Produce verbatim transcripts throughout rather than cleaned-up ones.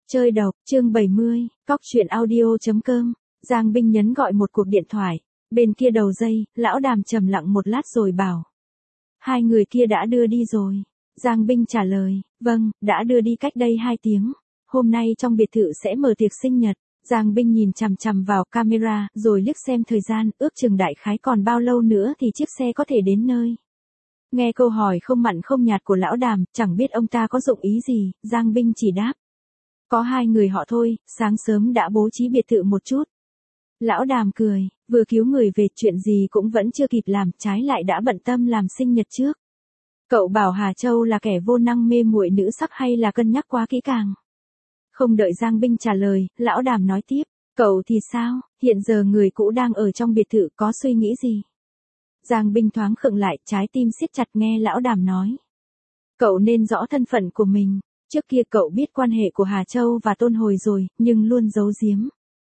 Chơi độc, chương bảy mươi, cóc truyện audio.com, Giang Binh nhấn gọi một cuộc điện thoại, bên kia đầu dây, lão Đàm trầm lặng một lát rồi bảo. Hai người kia đã đưa đi rồi. Giang Binh trả lời, vâng, đã đưa đi cách đây hai tiếng. Hôm nay trong biệt thự sẽ mở tiệc sinh nhật. Giang Binh nhìn chằm chằm vào camera, rồi liếc xem thời gian, ước chừng đại khái còn bao lâu nữa thì chiếc xe có thể đến nơi. Nghe câu hỏi không mặn không nhạt của lão Đàm, chẳng biết ông ta có dụng ý gì, Giang Binh chỉ đáp. Có hai người họ thôi, sáng sớm đã bố trí biệt thự một chút. Lão Đàm cười, vừa cứu người về chuyện gì cũng vẫn chưa kịp làm, trái lại đã bận tâm làm sinh nhật trước. Cậu bảo Hà Châu là kẻ vô năng mê muội nữ sắc hay là cân nhắc quá kỹ càng? Không đợi Giang Binh trả lời, lão Đàm nói tiếp, cậu thì sao, hiện giờ người cũ đang ở trong biệt thự có suy nghĩ gì? Giang Binh thoáng khựng lại, trái tim siết chặt nghe lão Đàm nói. Cậu nên rõ thân phận của mình. Trước kia cậu biết quan hệ của Hà Châu và Tôn Hồi rồi, nhưng luôn giấu giếm.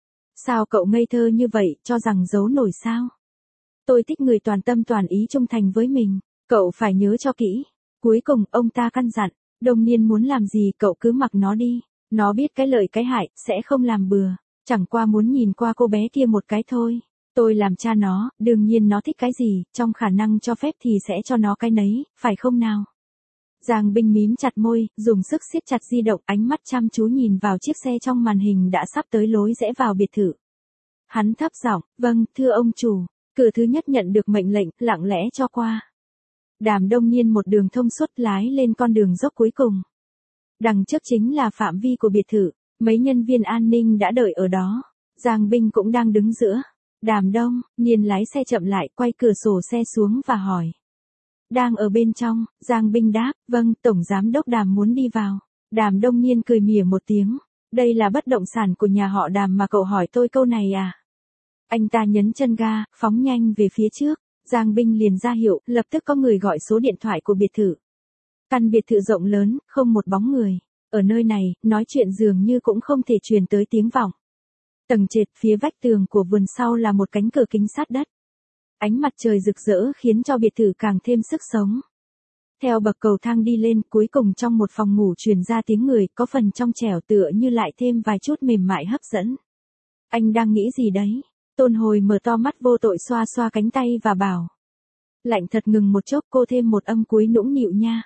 Sao cậu ngây thơ như vậy, cho rằng giấu nổi sao? Tôi thích người toàn tâm toàn ý trung thành với mình, cậu phải nhớ cho kỹ. Cuối cùng, ông ta căn dặn, Đông Niên muốn làm gì cậu cứ mặc nó đi. Nó biết cái lợi cái hại, sẽ không làm bừa. Chẳng qua muốn nhìn qua cô bé kia một cái thôi. Tôi làm cha nó, đương nhiên nó thích cái gì, trong khả năng cho phép thì sẽ cho nó cái nấy, phải không nào? Giang Binh mím chặt môi, dùng sức siết chặt di động, ánh mắt chăm chú nhìn vào chiếc xe trong màn hình đã sắp tới lối rẽ vào biệt thự. Hắn thấp giọng, vâng, thưa ông chủ. Cửa thứ nhất nhận được mệnh lệnh, lặng lẽ cho qua. Đàm Đông Niên một đường thông suốt lái lên con đường dốc cuối cùng. Đằng trước chính là phạm vi của biệt thự, mấy nhân viên an ninh đã đợi ở đó. Giang Binh cũng đang đứng giữa. Đàm Đông Niên lái xe chậm lại, quay cửa sổ xe xuống và hỏi. Đang ở bên trong, Giang Binh đáp, vâng, Tổng Giám đốc Đàm muốn đi vào. Đàm Đông Niên cười mỉa một tiếng, đây là bất động sản của nhà họ Đàm mà cậu hỏi tôi câu này à? Anh ta nhấn chân ga, phóng nhanh về phía trước, Giang Binh liền ra hiệu, lập tức có người gọi số điện thoại của biệt thự. Căn biệt thự rộng lớn, không một bóng người. Ở nơi này, nói chuyện dường như cũng không thể truyền tới tiếng vọng. Tầng trệt phía vách tường của vườn sau là một cánh cửa kính sát đất. Ánh mặt trời rực rỡ khiến cho biệt thự càng thêm sức sống. Theo bậc cầu thang đi lên, cuối cùng trong một phòng ngủ truyền ra tiếng người, có phần trong trẻo tựa như lại thêm vài chút mềm mại hấp dẫn. Anh đang nghĩ gì đấy? Tôn Hồi mở to mắt vô tội xoa xoa cánh tay và bảo. Lạnh thật, ngừng một chốc, cô thêm một âm cuối nũng nịu nha.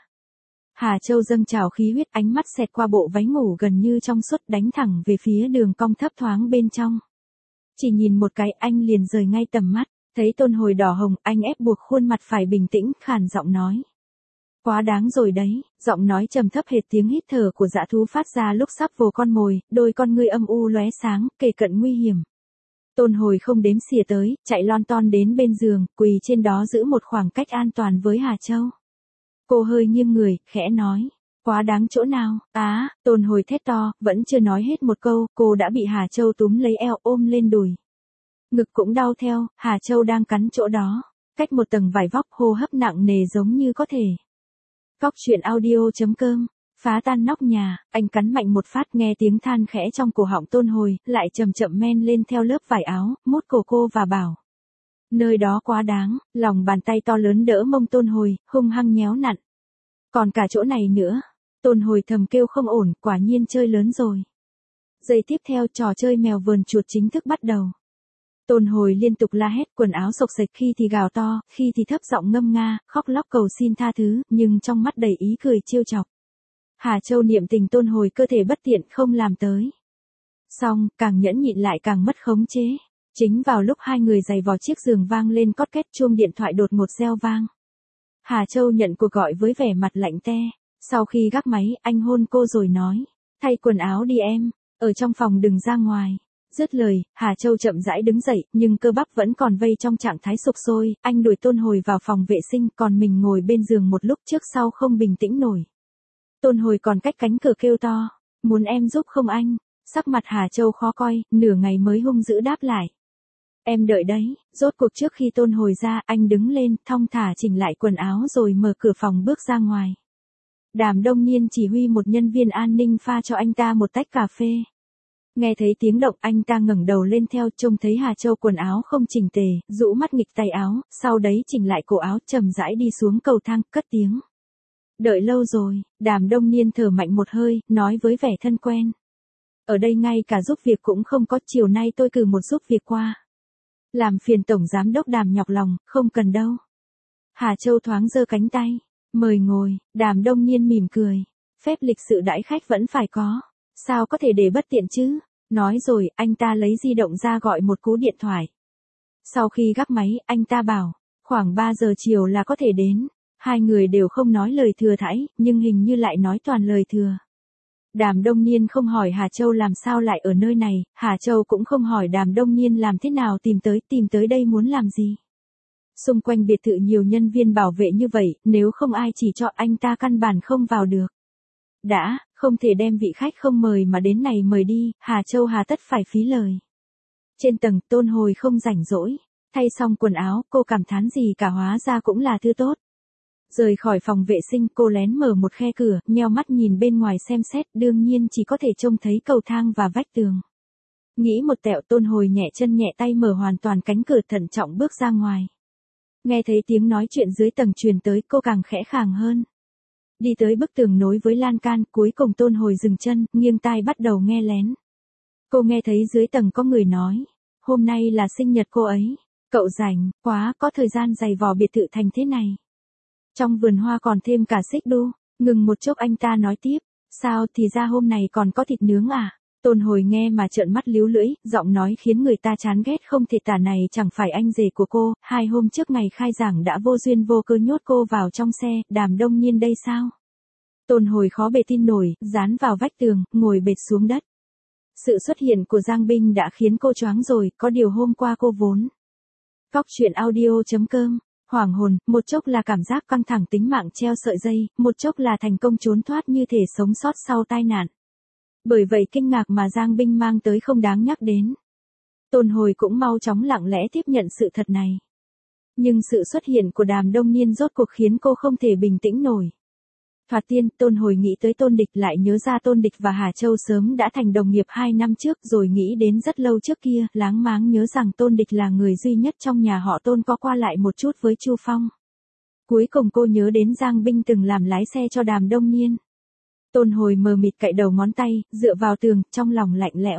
Hà Châu dâng trào khí huyết, ánh mắt xẹt qua bộ váy ngủ gần như trong suốt, đánh thẳng về phía đường cong thấp thoáng bên trong. Chỉ nhìn một cái anh liền rời ngay tầm mắt. Thấy Tôn Hồi đỏ hồng, anh ép buộc khuôn mặt phải bình tĩnh, khàn giọng nói. Quá đáng rồi đấy, giọng nói trầm thấp hệt tiếng hít thở của dã thú phát ra lúc sắp vồ con mồi, đôi con ngươi âm u lóe sáng, kề cận nguy hiểm. Tôn Hồi không đếm xỉa tới, chạy lon ton đến bên giường, quỳ trên đó giữ một khoảng cách an toàn với Hà Châu. Cô hơi nghiêng người, khẽ nói. Quá đáng chỗ nào? Á, à, Tôn Hồi thét to, vẫn chưa nói hết một câu, cô đã bị Hà Châu túm lấy eo ôm lên đùi. Ngực cũng đau theo, Hà Châu đang cắn chỗ đó. Cách một tầng vải vóc, hô hấp nặng nề giống như có thể. Cóc truyện audio.com, phá tan nóc nhà, anh cắn mạnh một phát, nghe tiếng than khẽ trong cổ họng Tôn Hồi, lại chậm chậm men lên theo lớp vải áo, mút cổ cô và bảo. Nơi đó quá đáng, lòng bàn tay to lớn đỡ mông Tôn Hồi, hung hăng nhéo nặn. Còn cả chỗ này nữa. Tôn Hồi thầm kêu không ổn, quả nhiên chơi lớn rồi. Giây tiếp theo, trò chơi mèo vờn chuột chính thức bắt đầu. Tôn Hồi liên tục la hét, quần áo xộc xệch, khi thì gào to, khi thì thấp giọng ngâm nga, khóc lóc cầu xin tha thứ, nhưng trong mắt đầy ý cười trêu chọc. Hà Châu niệm tình Tôn Hồi cơ thể bất tiện không làm tới. Xong, càng nhẫn nhịn lại càng mất khống chế. Chính vào lúc hai người giày vò chiếc giường vang lên cót két, chuông điện thoại đột ngột reo vang. Hà Châu nhận cuộc gọi với vẻ mặt lạnh te. Sau khi gác máy, anh hôn cô rồi nói. Thay quần áo đi em, ở trong phòng đừng ra ngoài. Dứt lời, Hà Châu chậm rãi đứng dậy, nhưng cơ bắp vẫn còn vây trong trạng thái sục sôi, anh đuổi Tôn Hồi vào phòng vệ sinh, còn mình ngồi bên giường một lúc trước sau không bình tĩnh nổi. Tôn Hồi còn cách cánh cửa kêu to, muốn em giúp không anh? Sắc mặt Hà Châu khó coi, nửa ngày mới hung dữ đáp lại. Em đợi đấy, rốt cuộc trước khi Tôn Hồi ra, anh đứng lên, thong thả chỉnh lại quần áo rồi mở cửa phòng bước ra ngoài. Đàm Đông Niên chỉ huy một nhân viên an ninh pha cho anh ta một tách cà phê. Nghe thấy tiếng động, anh ta ngẩng đầu lên theo, trông thấy Hà Châu quần áo không chỉnh tề, rũ mắt nghịch tay áo, sau đấy chỉnh lại cổ áo, chậm rãi đi xuống cầu thang, cất tiếng. Đợi lâu rồi, Đàm Đông Niên thở mạnh một hơi, nói với vẻ thân quen. Ở đây ngay cả giúp việc cũng không có, chiều nay tôi cử một giúp việc qua. Làm phiền tổng giám đốc Đàm nhọc lòng, không cần đâu. Hà Châu thoáng giơ cánh tay. Mời ngồi, Đàm Đông Niên mỉm cười. Phép lịch sự đãi khách vẫn phải có. Sao có thể để bất tiện chứ? Nói rồi, anh ta lấy di động ra gọi một cú điện thoại. Sau khi gắp máy, anh ta bảo, khoảng ba giờ chiều là có thể đến. Hai người đều không nói lời thừa thãi, nhưng hình như lại nói toàn lời thừa. Đàm Đông Niên không hỏi Hà Châu làm sao lại ở nơi này, Hà Châu cũng không hỏi Đàm Đông Niên làm thế nào tìm tới, tìm tới đây muốn làm gì. Xung quanh biệt thự nhiều nhân viên bảo vệ như vậy, nếu không ai chỉ cho anh ta căn bản không vào được. Đã, không thể đem vị khách không mời mà đến này mời đi, Hà Châu hà tất phải phí lời. Trên tầng, Tôn Hồi không rảnh rỗi. Thay xong quần áo, cô cảm thán gì cả hóa ra cũng là thứ tốt. Rời khỏi phòng vệ sinh, cô lén mở một khe cửa, nheo mắt nhìn bên ngoài xem xét, đương nhiên chỉ có thể trông thấy cầu thang và vách tường. Nghĩ một tẹo, Tôn Hồi nhẹ chân nhẹ tay mở hoàn toàn cánh cửa, thận trọng bước ra ngoài. Nghe thấy tiếng nói chuyện dưới tầng truyền tới, cô càng khẽ khàng hơn. Đi tới bức tường nối với lan can, cuối cùng Tôn Hồi dừng chân, nghiêng tai bắt đầu nghe lén. Cô nghe thấy dưới tầng có người nói, hôm nay là sinh nhật cô ấy. Cậu rảnh, quá, có thời gian giày vò biệt thự thành thế này. Trong vườn hoa còn thêm cả xích đu. Ngừng một chốc anh ta nói tiếp, sao thì ra hôm này còn có thịt nướng à? Tôn Hồi nghe mà trợn mắt líu lưỡi, giọng nói khiến người ta chán ghét không thể tả, này chẳng phải anh rể của cô, hai hôm trước ngày khai giảng đã vô duyên vô cớ nhốt cô vào trong xe, Đàm Đông Niên đây sao? Tôn Hồi khó bề tin nổi, dán vào vách tường, ngồi bệt xuống đất. Sự xuất hiện của Giang Binh đã khiến cô choáng rồi, có điều hôm qua cô vốn. Cóc truyện audio chấm com, hoảng hồn, một chốc là cảm giác căng thẳng tính mạng treo sợi dây, một chốc là thành công trốn thoát như thể sống sót sau tai nạn. Bởi vậy kinh ngạc mà Giang Binh mang tới không đáng nhắc đến. Tôn Hồi cũng mau chóng lặng lẽ tiếp nhận sự thật này. Nhưng sự xuất hiện của Đàm Đông Niên rốt cuộc khiến cô không thể bình tĩnh nổi. Thoạt tiên, Tôn Hồi nghĩ tới Tôn Địch, lại nhớ ra Tôn Địch và Hà Châu sớm đã thành đồng nghiệp hai năm trước, rồi nghĩ đến rất lâu trước kia, láng máng nhớ rằng Tôn Địch là người duy nhất trong nhà họ Tôn có qua lại một chút với Chu Phong. Cuối cùng cô nhớ đến Giang Binh từng làm lái xe cho Đàm Đông Niên. Tôn Hồi mờ mịt cạy đầu ngón tay, dựa vào tường, trong lòng lạnh lẽo.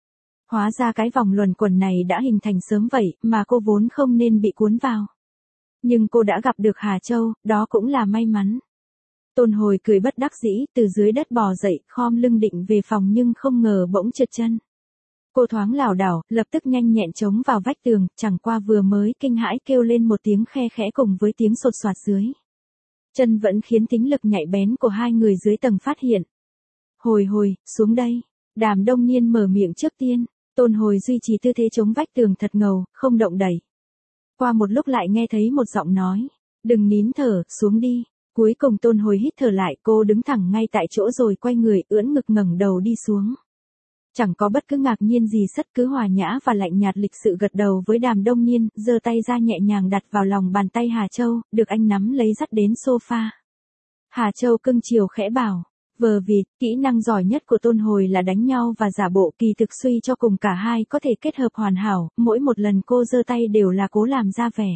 Hóa ra cái vòng luẩn quẩn này đã hình thành sớm vậy, mà cô vốn không nên bị cuốn vào. Nhưng cô đã gặp được Hà Châu, đó cũng là may mắn. Tôn Hồi cười bất đắc dĩ, từ dưới đất bò dậy, khom lưng định về phòng nhưng không ngờ bỗng trượt chân. Cô thoáng lảo đảo, lập tức nhanh nhẹn chống vào vách tường, chẳng qua vừa mới kinh hãi kêu lên một tiếng khe khẽ cùng với tiếng sột soạt dưới. Chân vẫn khiến tính lực nhạy bén của hai người dưới tầng phát hiện. Hồi hồi, xuống đây. Đàm Đông Niên mở miệng trước tiên. Tôn Hồi duy trì tư thế chống vách tường thật ngầu, không động đẩy. Qua một lúc lại nghe thấy một giọng nói. Đừng nín thở, xuống đi. Cuối cùng Tôn Hồi hít thở lại, cô đứng thẳng ngay tại chỗ rồi quay người, ưỡn ngực ngẩng đầu đi xuống. Chẳng có bất cứ ngạc nhiên gì, sất cứ hòa nhã và lạnh nhạt lịch sự gật đầu với Đàm Đông Niên, giơ tay ra nhẹ nhàng đặt vào lòng bàn tay Hà Châu, được anh nắm lấy dắt đến sofa. Hà Châu cưng chiều khẽ bảo, vờ vịt, kỹ năng giỏi nhất của Tôn Hồi là đánh nhau và giả bộ, kỳ thực suy cho cùng cả hai có thể kết hợp hoàn hảo, mỗi một lần cô giơ tay đều là cố làm ra vẻ.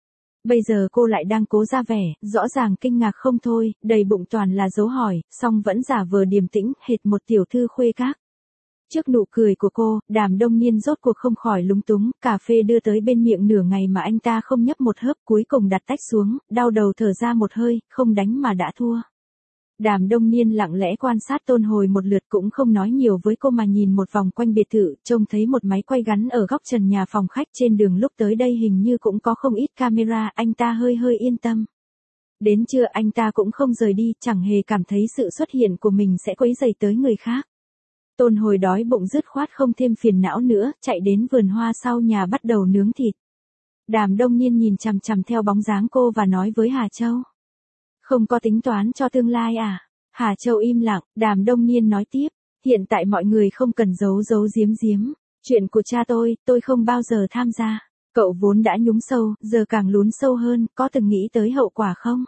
Bây giờ cô lại đang cố ra vẻ, rõ ràng kinh ngạc không thôi, đầy bụng toàn là dấu hỏi, song vẫn giả vờ điềm tĩnh, hệt một tiểu thư khuê các. Trước nụ cười của cô, Đàm Đông Niên rốt cuộc không khỏi lúng túng, cà phê đưa tới bên miệng nửa ngày mà anh ta không nhấp một hớp, cuối cùng đặt tách xuống, đau đầu thở ra một hơi, không đánh mà đã thua. Đàm Đông Niên lặng lẽ quan sát Tôn Hồi một lượt, cũng không nói nhiều với cô mà nhìn một vòng quanh biệt thự, trông thấy một máy quay gắn ở góc trần nhà phòng khách, trên đường lúc tới đây hình như cũng có không ít camera, anh ta hơi hơi yên tâm. Đến trưa anh ta cũng không rời đi, chẳng hề cảm thấy sự xuất hiện của mình sẽ quấy rầy tới người khác. Tôn Hồi đói bụng dứt khoát không thêm phiền não nữa, chạy đến vườn hoa sau nhà bắt đầu nướng thịt. Đàm Đông Niên nhìn chằm chằm theo bóng dáng cô và nói với Hà Châu. Không có tính toán cho tương lai à? Hà Châu im lặng, Đàm Đông Niên nói tiếp, hiện tại mọi người không cần giấu giấu giếm giếm. Chuyện của cha tôi, tôi không bao giờ tham gia. Cậu vốn đã nhúng sâu, giờ càng lún sâu hơn, có từng nghĩ tới hậu quả không?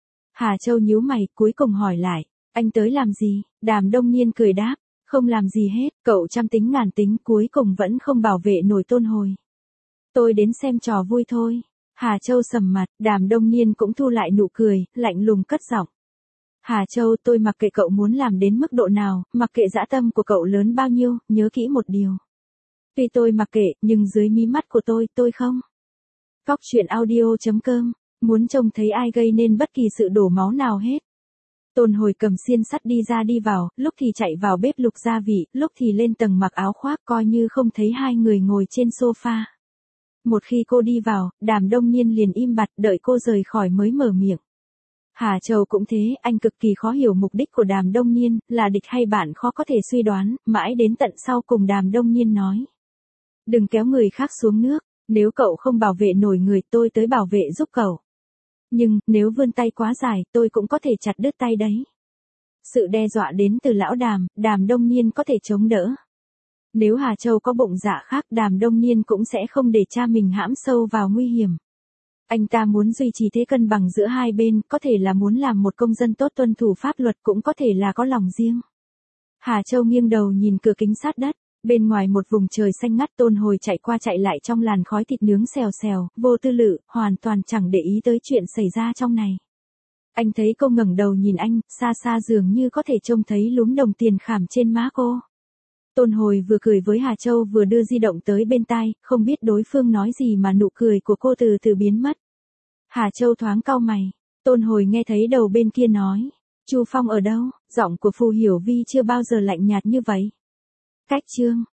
Hà Châu nhíu mày, cuối cùng hỏi lại, anh tới làm gì? Đàm Đông Niên cười đáp, không làm gì hết, cậu trăm tính ngàn tính, cuối cùng vẫn không bảo vệ nổi Tôn Hồi. Tôi đến xem trò vui thôi. Hà Châu sầm mặt, Đàm Đông Niên cũng thu lại nụ cười, lạnh lùng cất giọng. Hà Châu, tôi mặc kệ cậu muốn làm đến mức độ nào, mặc kệ dã tâm của cậu lớn bao nhiêu, nhớ kỹ một điều. Tuy tôi mặc kệ, nhưng dưới mí mắt của tôi, tôi không. Cóc truyện audio chấm com, muốn trông thấy ai gây nên bất kỳ sự đổ máu nào hết. Tôn Hồi cầm xiên sắt đi ra đi vào, lúc thì chạy vào bếp lục gia vị, lúc thì lên tầng mặc áo khoác coi như không thấy hai người ngồi trên sofa. Một khi cô đi vào, Đàm Đông Niên liền im bặt đợi cô rời khỏi mới mở miệng. Hà Châu cũng thế, anh cực kỳ khó hiểu mục đích của Đàm Đông Niên, là địch hay bạn khó có thể suy đoán, mãi đến tận sau cùng Đàm Đông Niên nói. Đừng kéo người khác xuống nước, nếu cậu không bảo vệ nổi người tôi tới bảo vệ giúp cậu. Nhưng, nếu vươn tay quá dài, tôi cũng có thể chặt đứt tay đấy. Sự đe dọa đến từ lão Đàm, Đàm Đông Niên có thể chống đỡ. Nếu Hà Châu có bụng dạ khác, Đàm Đông Niên cũng sẽ không để cha mình hãm sâu vào nguy hiểm. Anh ta muốn duy trì thế cân bằng giữa hai bên, có thể là muốn làm một công dân tốt tuân thủ pháp luật, cũng có thể là có lòng riêng. Hà Châu nghiêng đầu nhìn cửa kính sát đất, bên ngoài một vùng trời xanh ngắt. Tôn Hồi chạy qua chạy lại trong làn khói thịt nướng xèo xèo, vô tư lự, hoàn toàn chẳng để ý tới chuyện xảy ra trong này. Anh thấy cô ngẩng đầu nhìn anh, xa xa dường như có thể trông thấy lúm đồng tiền khảm trên má cô. Tôn Hồi vừa cười với Hà Châu vừa đưa di động tới bên tai, không biết đối phương nói gì mà nụ cười của cô từ từ biến mất. Hà Châu thoáng cau mày, Tôn Hồi nghe thấy đầu bên kia nói, Chu Phong ở đâu? Giọng của Phù Hiểu Vi chưa bao giờ lạnh nhạt như vậy. Cách chương